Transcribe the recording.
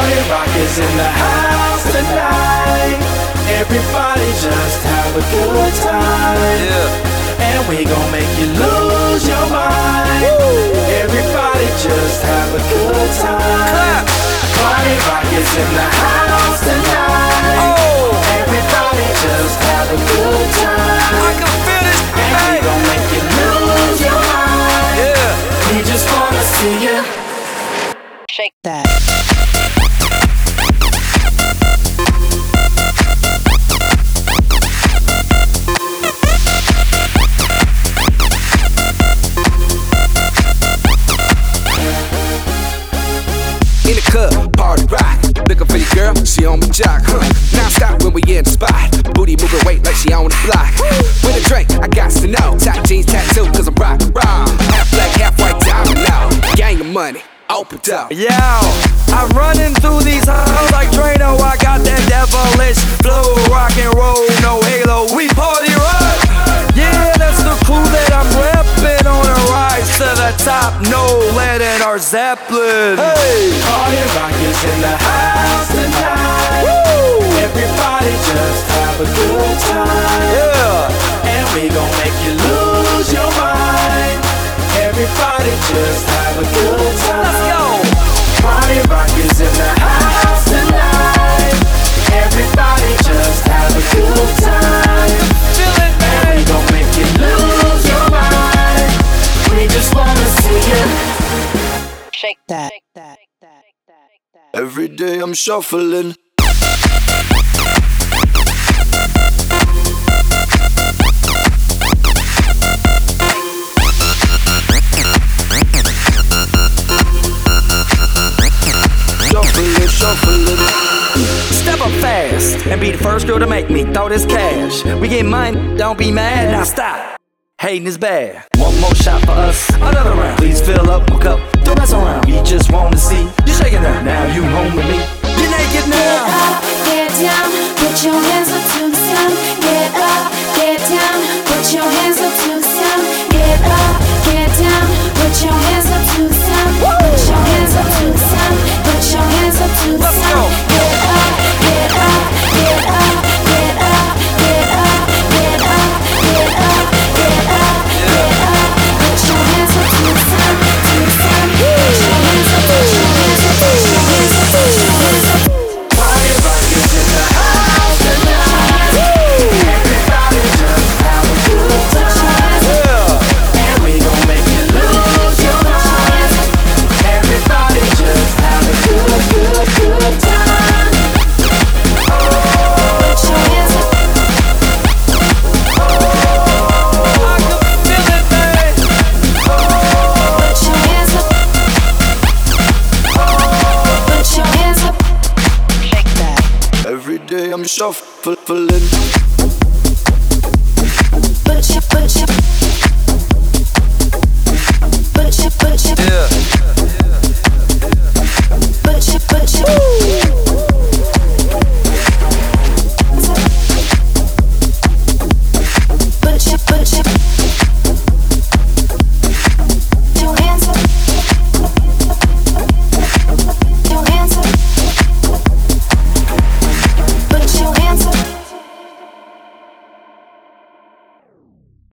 Party rock is in the house tonight. Everybody just have a good time. Yeah. And we gon' make you lose your mind. Woo. Everybody just have a good time. Clap. Party rock is in the house tonight. Oh. Everybody just have a good time. I can feel it. And we gon' make you lose your mind. Yeah. We just wanna see you shake that. In the club, party rock. Looking for your girl, she on my jock, Non-stop when we in the spot. Booty moving weight like she on the block. With a drink, I got to know. Top jeans tattoo, cause I'm rock raw. Half black, half white, diamond now. Gang of money, open up. Yo, I'm running through these halls like Drano. I got that devilish flow, rock and roll, no halo. We party rock. Yeah, that's the crew that I'm reppin' on a rise to the top. No lead in our Zeppelin. Hey, party rock is in the house tonight. Woo. Everybody just have a good time. Yeah, and we gon' make you lose your mind. Everybody just have a good time. Let's go. Party rock is in the house tonight. Everybody just have a good time. Feel it, man. And we gon' make you lose your mind. We just wanna see you shake that. Every day I'm shuffling. Shuffling. Step up fast and be the first girl to make me throw this cash. We get mine, don't be mad, now stop. Hating is bad. One more shot for us, another round. Please fill up my cup, don't mess around. We just wanna see you shaking that. Now you home with me. You're naked now. Get up, get down, put your hands up to the sun. Get up, get down, put your hands up to the sun. Get up, get down, put your hands up to the sun. Put your hands up to the sun. Put your hands up to the sun. Get up, get up, get up, get up, get up, get up, get up, get up, get up. Put your hands up to the sun, to the sun. Put your hands up, put your hands up, put your hands up, put your hands up. Party rock is in the house tonight. Everybody just have a good time. And we gon' make you lose your mind. Everybody just have a good time. Put your hands up. I can feel it, man. Put your hands up. Put your hands up. Shake that. Every day I'm shuffling. Put your Yeah.